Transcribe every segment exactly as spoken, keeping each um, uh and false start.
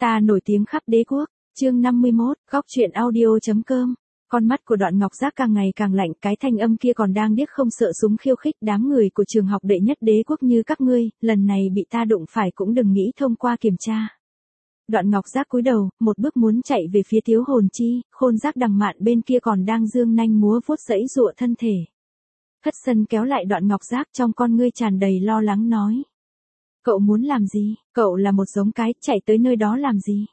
Ta nổi tiếng khắp đế quốc, chương năm mươi mốt, góc truyện audio.com. Con mắt của Đoạn Ngọc Giác càng ngày càng lạnh, cái thanh âm kia còn đang điếc không sợ súng khiêu khích, đám người của trường học đệ nhất đế quốc như các ngươi, lần này bị ta đụng phải cũng đừng nghĩ thông qua kiểm tra. Đoạn Ngọc Giác cúi đầu, một bước muốn chạy về phía Tiếu Hồn Chi, Khôn Giác Đằng Mạn bên kia còn đang dương nanh múa vuốt giãy giụa thân thể. Thất Sân kéo lại Đoạn Ngọc Giác, trong con ngươi tràn đầy lo lắng nói. Cậu muốn làm gì? Cậu là một giống cái, chạy tới nơi đó làm gì?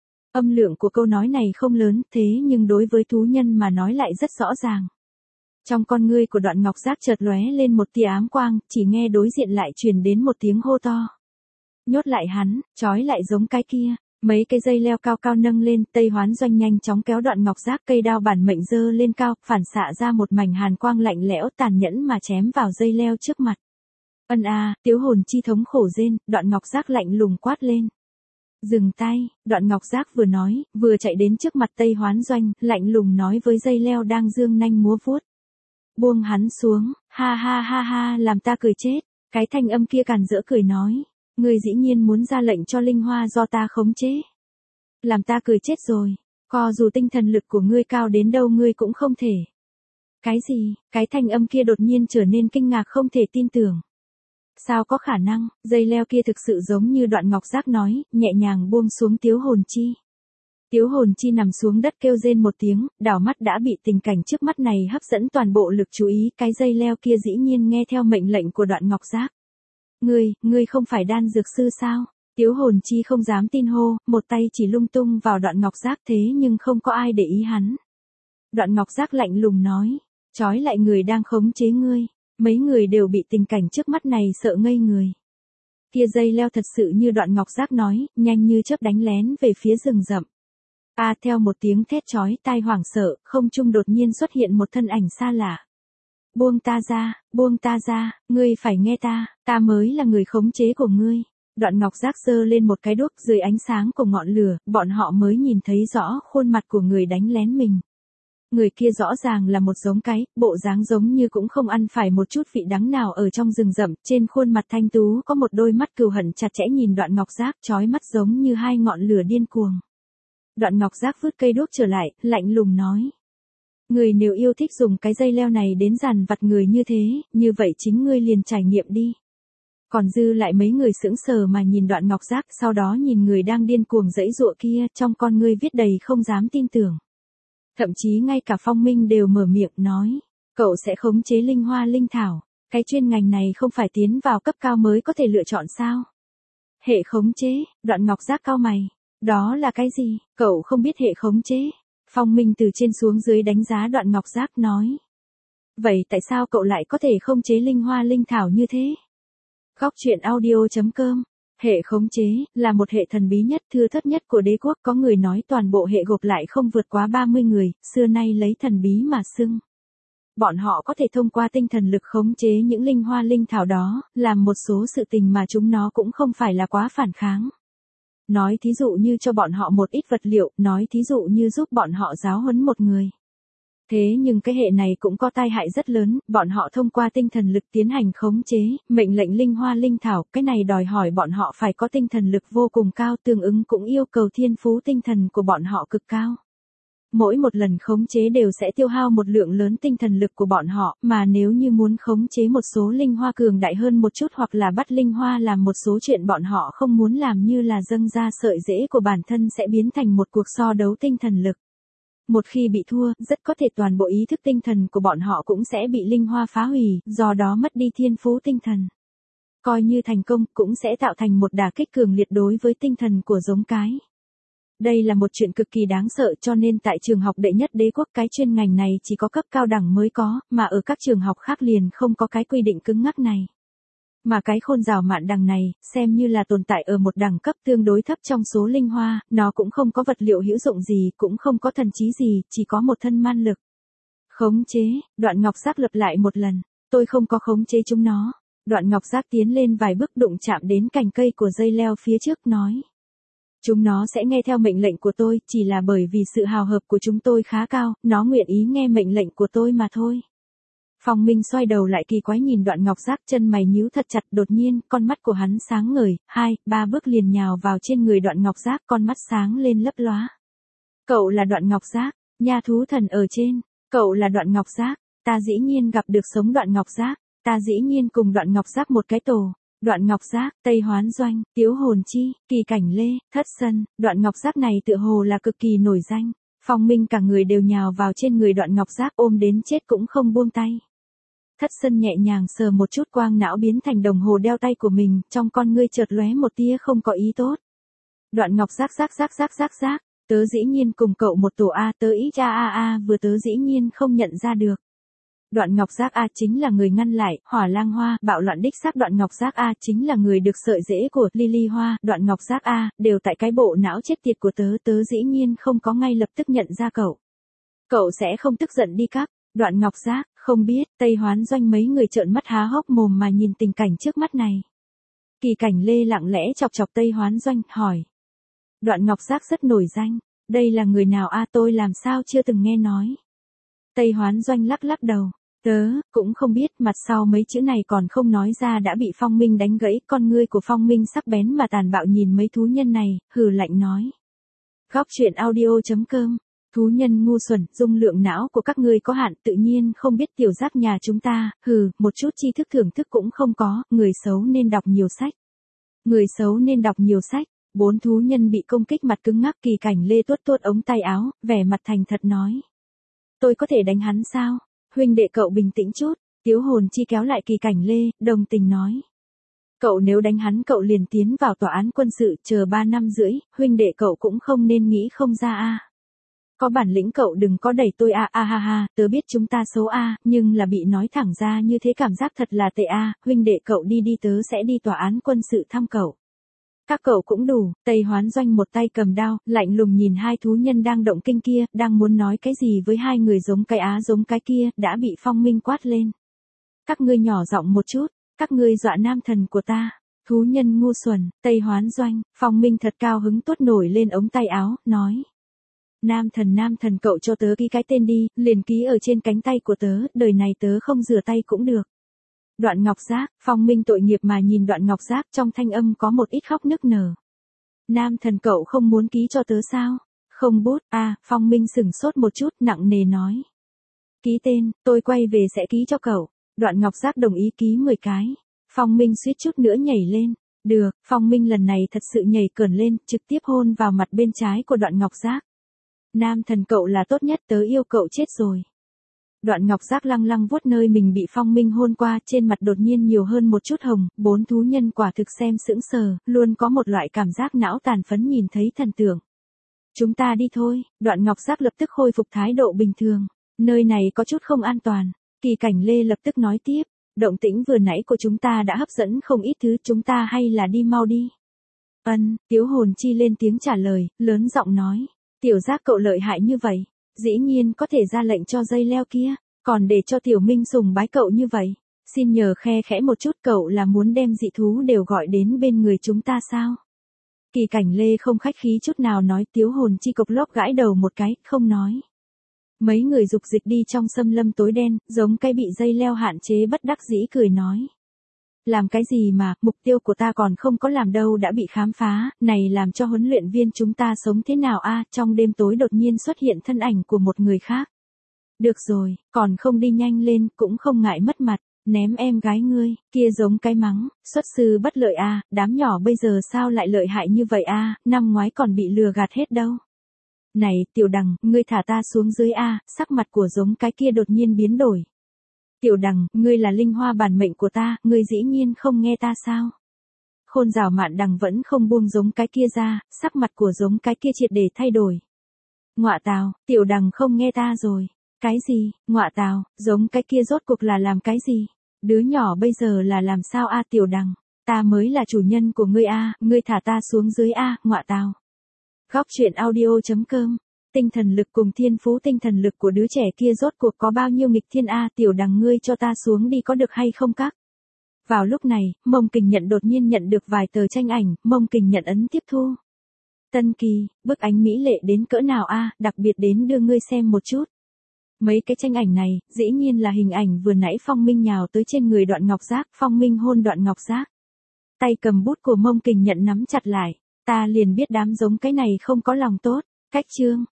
Âm lượng của câu nói này không lớn, thế nhưng đối với thú nhân mà nói lại rất rõ ràng. Trong con ngươi của Đoạn Ngọc Giác chợt lóe lên một tia ám quang, chỉ nghe đối diện lại truyền đến một tiếng hô to. Nhốt lại hắn, trói lại giống cái kia. Mấy cây dây leo cao cao nâng lên, Tây Hoán Doanh nhanh chóng kéo Đoạn Ngọc Giác, cây đao bản mệnh giơ lên cao, phản xạ ra một mảnh hàn quang lạnh lẽo tàn nhẫn mà chém vào dây leo trước mặt. Ân a, Tiếu Hồn Chi thống khổ rên, Đoạn Ngọc Giác lạnh lùng quát lên. Dừng tay, Đoạn Ngọc Giác vừa nói, vừa chạy đến trước mặt Tây Hoán Doanh, lạnh lùng nói với dây leo đang dương nanh múa vuốt. Buông hắn xuống, ha ha ha ha, làm ta cười chết. Cái thanh âm kia càn rỡ cười nói. Ngươi dĩ nhiên muốn ra lệnh cho linh hoa do ta khống chế. Làm ta cười chết rồi, co dù tinh thần lực của ngươi cao đến đâu ngươi cũng không thể. Cái gì? Cái thanh âm kia đột nhiên trở nên kinh ngạc không thể tin tưởng. Sao có khả năng? Dây leo kia thực sự giống như Đoạn Ngọc Giác nói, nhẹ nhàng buông xuống Tiếu Hồn Chi. Tiếu Hồn Chi nằm xuống đất kêu rên một tiếng, đảo mắt đã bị tình cảnh trước mắt này hấp dẫn toàn bộ lực chú ý, cái dây leo kia dĩ nhiên nghe theo mệnh lệnh của Đoạn Ngọc Giác. Ngươi, ngươi không phải đan dược sư sao? Tiếu Hồn Chi không dám tin hô, một tay chỉ lung tung vào Đoạn Ngọc Giác thế nhưng không có ai để ý hắn. Đoạn Ngọc Giác lạnh lùng nói, trói lại người đang khống chế ngươi. Mấy người đều bị tình cảnh trước mắt này sợ ngây người. Kia dây leo thật sự như Đoạn Ngọc Giác nói, nhanh như chớp đánh lén về phía rừng rậm. A à, theo một tiếng thét chói tai hoảng sợ, không trung đột nhiên xuất hiện một thân ảnh xa lạ. Buông ta ra, buông ta ra, ngươi phải nghe ta, ta mới là người khống chế của ngươi. Đoạn Ngọc Giác giơ lên một cái đuốc, dưới ánh sáng của ngọn lửa, bọn họ mới nhìn thấy rõ khuôn mặt của người đánh lén mình. Người kia rõ ràng là một giống cái, bộ dáng giống như cũng không ăn phải một chút vị đắng nào ở trong rừng rậm, trên khuôn mặt thanh tú có một đôi mắt cừu hận chặt chẽ nhìn Đoạn Ngọc Giác, chói mắt giống như hai ngọn lửa điên cuồng. Đoạn Ngọc Giác vứt cây đuốc trở lại, lạnh lùng nói. Người nếu yêu thích dùng cái dây leo này đến dằn vặt người như thế, như vậy chính ngươi liền trải nghiệm đi. Còn dư lại mấy người sững sờ mà nhìn Đoạn Ngọc Giác, sau đó nhìn người đang điên cuồng giãy giụa kia, trong con ngươi viết đầy không dám tin tưởng. Thậm chí ngay cả Phong Minh đều mở miệng nói, cậu sẽ khống chế linh hoa linh thảo, cái chuyên ngành này không phải tiến vào cấp cao mới có thể lựa chọn sao? Hệ khống chế, Đoạn Ngọc Giác cau mày, đó là cái gì, cậu không biết hệ khống chế? Phong Minh từ trên xuống dưới đánh giá Đoạn Ngọc Giác nói. Vậy tại sao cậu lại có thể khống chế linh hoa linh thảo như thế? Góc truyện audio.com. Hệ khống chế, là một hệ thần bí nhất, thưa thớt nhất của đế quốc, có người nói toàn bộ hệ gộp lại không vượt quá ba mươi người, xưa nay lấy thần bí mà xưng. Bọn họ có thể thông qua tinh thần lực khống chế những linh hoa linh thảo đó, làm một số sự tình mà chúng nó cũng không phải là quá phản kháng. Nói thí dụ như cho bọn họ một ít vật liệu, nói thí dụ như giúp bọn họ giáo huấn một người. Thế nhưng cái hệ này cũng có tai hại rất lớn, bọn họ thông qua tinh thần lực tiến hành khống chế, mệnh lệnh linh hoa linh thảo, cái này đòi hỏi bọn họ phải có tinh thần lực vô cùng cao, tương ứng cũng yêu cầu thiên phú tinh thần của bọn họ cực cao. Mỗi một lần khống chế đều sẽ tiêu hao một lượng lớn tinh thần lực của bọn họ, mà nếu như muốn khống chế một số linh hoa cường đại hơn một chút hoặc là bắt linh hoa làm một số chuyện bọn họ không muốn làm như là dâng ra sợi rễ của bản thân sẽ biến thành một cuộc so đấu tinh thần lực. Một khi bị thua, rất có thể toàn bộ ý thức tinh thần của bọn họ cũng sẽ bị linh hoa phá hủy, do đó mất đi thiên phú tinh thần. Coi như thành công, cũng sẽ tạo thành một đả kích cường liệt đối với tinh thần của giống cái. Đây là một chuyện cực kỳ đáng sợ cho nên tại trường học đệ nhất đế quốc cái chuyên ngành này chỉ có cấp cao đẳng mới có, mà ở các trường học khác liền không có cái quy định cứng ngắc này. Mà cái Khôn Giảo Mạn đằng này, xem như là tồn tại ở một đẳng cấp tương đối thấp trong số linh hoa, nó cũng không có vật liệu hữu dụng gì, cũng không có thần trí gì, chỉ có một thân man lực. Khống chế, Đoạn Ngọc Giác lặp lại một lần, tôi không có khống chế chúng nó. Đoạn Ngọc Giác tiến lên vài bước đụng chạm đến cành cây của dây leo phía trước nói. Chúng nó sẽ nghe theo mệnh lệnh của tôi, chỉ là bởi vì sự hào hợp của chúng tôi khá cao, nó nguyện ý nghe mệnh lệnh của tôi mà thôi. Phong Minh xoay đầu lại kỳ quái nhìn Đoạn Ngọc Giác, chân mày nhíu thật chặt, đột nhiên, con mắt của hắn sáng ngời, hai, ba bước liền nhào vào trên người Đoạn Ngọc Giác, con mắt sáng lên lấp lóa. Cậu là Đoạn Ngọc Giác, nha thú thần ở trên, cậu là Đoạn Ngọc Giác, ta dĩ nhiên gặp được sống Đoạn Ngọc Giác, ta dĩ nhiên cùng Đoạn Ngọc Giác một cái tổ. Đoạn Ngọc Giác, Tây Hoán Doanh, Tiếu Hồn Chi, Kỳ Cảnh Lê, Thất Sân, Đoạn Ngọc Giác này tựa hồ là cực kỳ nổi danh. Phong Minh cả người đều nhào vào trên người Đoạn Ngọc Giác, ôm đến chết cũng không buông tay. Thất Sân nhẹ nhàng sờ một chút quang não biến thành đồng hồ đeo tay của mình, trong con ngươi chợt lóe một tia không có ý tốt. Đoạn Ngọc Giác giác giác giác giác giác, tớ dĩ nhiên cùng cậu một tổ a, tớ ít a a a vừa tớ dĩ nhiên không nhận ra được. Đoạn Ngọc Giác A chính là người ngăn lại, Hỏa Lang Hoa, bạo loạn đích xác. Đoạn Ngọc Giác A chính là người được sợi rễ của Lily Hoa, Đoạn Ngọc Giác A, đều tại cái bộ não chết tiệt của tớ, tớ dĩ nhiên không có ngay lập tức nhận ra cậu. Cậu sẽ không tức giận đi các. Đoạn Ngọc Giác, không biết, Tây Hoán Doanh mấy người trợn mắt há hốc mồm mà nhìn tình cảnh trước mắt này. Kỳ Cảnh Lê lặng lẽ chọc chọc Tây Hoán Doanh, hỏi. Đoạn Ngọc Giác rất nổi danh, đây là người nào a, tôi làm sao chưa từng nghe nói. Tây Hoán Doanh lắc lắc đầu. Tớ, cũng không biết, mặt sau mấy chữ này còn không nói ra đã bị Phong Minh đánh gãy, con ngươi của Phong Minh sắc bén mà tàn bạo nhìn mấy thú nhân này, hừ lạnh nói. Góc truyện audio chấm com, thú nhân ngu xuẩn, dung lượng não của các ngươi có hạn, tự nhiên không biết tiểu giác nhà chúng ta, hừ, một chút tri thức thưởng thức cũng không có, người xấu nên đọc nhiều sách. Người xấu nên đọc nhiều sách, bốn thú nhân bị công kích mặt cứng ngắc. Kỳ Cảnh Lê tuốt tuốt ống tay áo, vẻ mặt thành thật nói. Tôi có thể đánh hắn sao? Huynh đệ cậu bình tĩnh chút, Tiếu Hồn Chi kéo lại Kỳ Cảnh Lê, đồng tình nói. Cậu nếu đánh hắn cậu liền tiến vào tòa án quân sự, chờ ba năm rưỡi, huynh đệ cậu cũng không nên nghĩ không ra a. Có bản lĩnh cậu đừng có đẩy tôi a a ha ha, tớ biết chúng ta xấu a, nhưng là bị nói thẳng ra như thế cảm giác thật là tệ a, huynh đệ cậu đi đi tớ sẽ đi tòa án quân sự thăm cậu. Các cậu cũng đủ. Tây Hoán Doanh một tay cầm đao, lạnh lùng nhìn hai thú nhân đang động kinh kia, đang muốn nói cái gì với hai người giống cái á giống cái kia, đã bị Phong Minh quát lên. Các ngươi nhỏ giọng một chút, các ngươi dọa nam thần của ta. Thú nhân ngu xuẩn. Tây Hoán Doanh, Phong Minh thật cao hứng tuốt nổi lên ống tay áo, nói. Nam thần nam thần cậu cho tớ ký cái tên đi, liền ký ở trên cánh tay của tớ, đời này tớ không rửa tay cũng được. Đoạn Ngọc Giác, Phong Minh tội nghiệp mà nhìn Đoạn Ngọc Giác, trong thanh âm có một ít khóc nức nở. Nam thần cậu không muốn ký cho tớ sao? Không bút, à, Phong Minh sửng sốt một chút, nặng nề nói. Ký tên, tôi quay về sẽ ký cho cậu. Đoạn Ngọc Giác đồng ý ký mười cái. Phong Minh suýt chút nữa nhảy lên. Được, Phong Minh lần này thật sự nhảy cờn lên, trực tiếp hôn vào mặt bên trái của Đoạn Ngọc Giác. Nam thần cậu là tốt nhất, tớ yêu cậu chết rồi. Đoạn Ngọc Giác lăng lăng vuốt nơi mình bị Phong Minh hôn qua, trên mặt đột nhiên nhiều hơn một chút hồng, bốn thú nhân quả thực xem sững sờ, luôn có một loại cảm giác não tàn phấn nhìn thấy thần tượng. Chúng ta đi thôi. Đoạn Ngọc Giác lập tức khôi phục thái độ bình thường, nơi này có chút không an toàn. Kỳ Cảnh Lê lập tức nói tiếp, động tĩnh vừa nãy của chúng ta đã hấp dẫn không ít thứ, chúng ta hay là đi mau đi. Ân, Tiếu Hồn Chi lên tiếng trả lời, lớn giọng nói, tiểu giác cậu lợi hại như vậy. Dĩ nhiên có thể ra lệnh cho dây leo kia, còn để cho Tiểu Minh sùng bái cậu như vậy. Xin nhờ khe khẽ một chút, cậu là muốn đem dị thú đều gọi đến bên người chúng ta sao? Kỳ Cảnh Lê không khách khí chút nào nói. Tiếu Hồn Chi cộc lốc gãi đầu một cái, không nói. Mấy người dục dịch đi trong xâm lâm tối đen, giống cái bị dây leo hạn chế bất đắc dĩ cười nói. Làm cái gì mà, mục tiêu của ta còn không có làm đâu đã bị khám phá, này làm cho huấn luyện viên chúng ta sống thế nào a? Trong đêm tối đột nhiên xuất hiện thân ảnh của một người khác. Được rồi, còn không đi nhanh lên, cũng không ngại mất mặt, ném em gái ngươi, kia giống cái mắng, xuất sư bất lợi a, đám nhỏ bây giờ sao lại lợi hại như vậy a, năm ngoái còn bị lừa gạt hết đâu. Này, Tiểu Đằng, ngươi thả ta xuống dưới a, sắc mặt của giống cái kia đột nhiên biến đổi. Tiểu Đằng, ngươi là linh hoa bản mệnh của ta, ngươi dĩ nhiên không nghe ta sao? Khôn Giảo Mạn Đằng vẫn không buông giống cái kia ra, sắc mặt của giống cái kia triệt để thay đổi. Ngọa tào, Tiểu Đằng không nghe ta rồi. Cái gì, ngọa tào, giống cái kia rốt cuộc là làm cái gì? Đứa nhỏ bây giờ là làm sao a? Tiểu Đằng, ta mới là chủ nhân của ngươi a, ngươi thả ta xuống dưới a, ngọa tào. Góc truyện audio chấm com. Tinh thần lực cùng thiên phú tinh thần lực của đứa trẻ kia rốt cuộc có bao nhiêu nghịch thiên a? Tiểu Đằng ngươi cho ta xuống đi có được hay không các? Vào lúc này, Mông Kình Nhận đột nhiên nhận được vài tờ tranh ảnh, Mông Kình Nhận ấn tiếp thu. Tân kỳ, bức ảnh mỹ lệ đến cỡ nào a, đặc biệt đến đưa ngươi xem một chút. Mấy cái tranh ảnh này, dĩ nhiên là hình ảnh vừa nãy Phong Minh nhào tới trên người Đoạn Ngọc Giác, Phong Minh hôn Đoạn Ngọc Giác. Tay cầm bút của Mông Kình Nhận nắm chặt lại, ta liền biết đám giống cái này không có lòng tốt, cách chương.